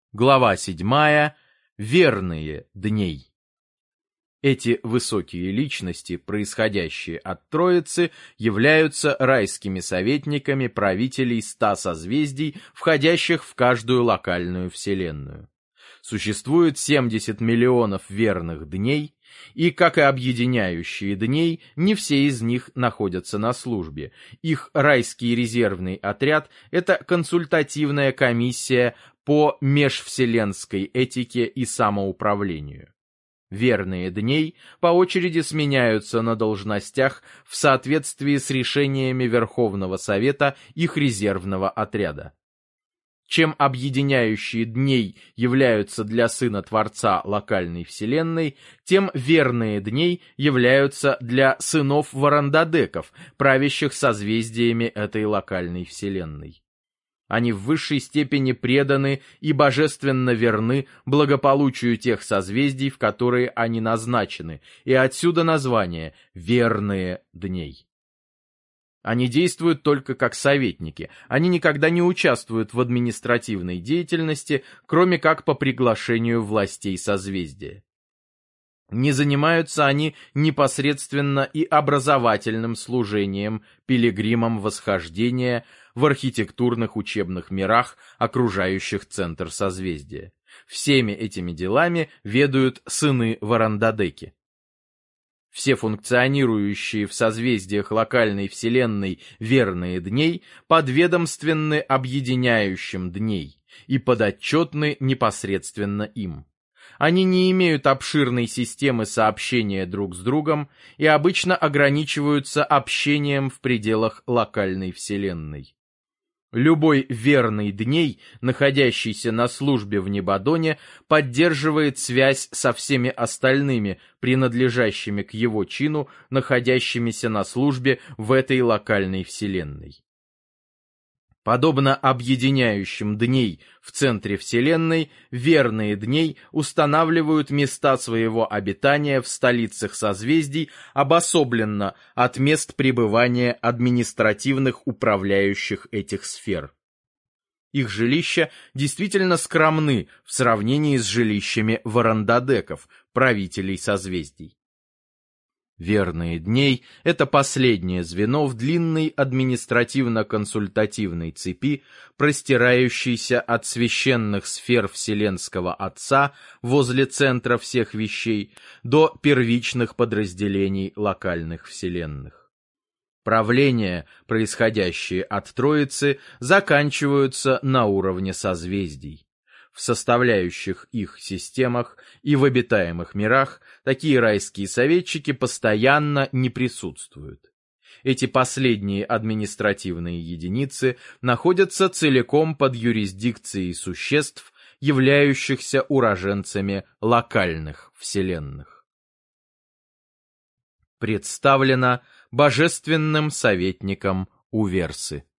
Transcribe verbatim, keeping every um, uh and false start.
Глава седьмая. Верные дней. Эти высокие личности, происходящие от Троицы, являются райскими советниками правителей ста созвездий, входящих в каждую локальную вселенную. Существует семьдесят миллионов верных дней, и, как и объединяющие дней, не все из них находятся на службе. Их райский резервный отряд – это консультативная комиссия по межвселенской этике и самоуправлению. Верные дней по очереди сменяются на должностях в соответствии с решениями Верховного Совета их резервного отряда. Чем объединяющие дней являются для Сына Творца локальной вселенной, тем верные дней являются для сынов Варандадеков, правящих созвездиями этой локальной вселенной. Они в высшей степени преданы и божественно верны благополучию тех созвездий, в которые они назначены, и отсюда название «верные дней». Они действуют только как советники, они никогда не участвуют в административной деятельности, кроме как по приглашению властей созвездия. Не занимаются они непосредственно и образовательным служением пилигримам восхождения в архитектурных учебных мирах, окружающих центр созвездия. Всеми этими делами ведают сыны Варандадеки. Все функционирующие в созвездиях локальной вселенной верные дней подведомственны объединяющим дней и подотчетны непосредственно им. Они не имеют обширной системы сообщения друг с другом и обычно ограничиваются общением в пределах локальной вселенной. Любой верный дней, находящийся на службе в Небадоне, поддерживает связь со всеми остальными, принадлежащими к его чину, находящимися на службе в этой локальной вселенной. Подобно объединяющим дней в центре Вселенной, верные дней устанавливают места своего обитания в столицах созвездий обособленно от мест пребывания административных управляющих этих сфер. Их жилища действительно скромны в сравнении с жилищами Варандадеков, правителей созвездий. Верные дней – это последнее звено в длинной административно-консультативной цепи, простирающейся от священных сфер Вселенского Отца возле центра всех вещей до первичных подразделений локальных вселенных. Правления, происходящие от Троицы, заканчиваются на уровне созвездий. В составляющих их системах и в обитаемых мирах такие райские советчики постоянно не присутствуют. Эти последние административные единицы находятся целиком под юрисдикцией существ, являющихся уроженцами локальных вселенных. Представлено божественным советником Уверсы.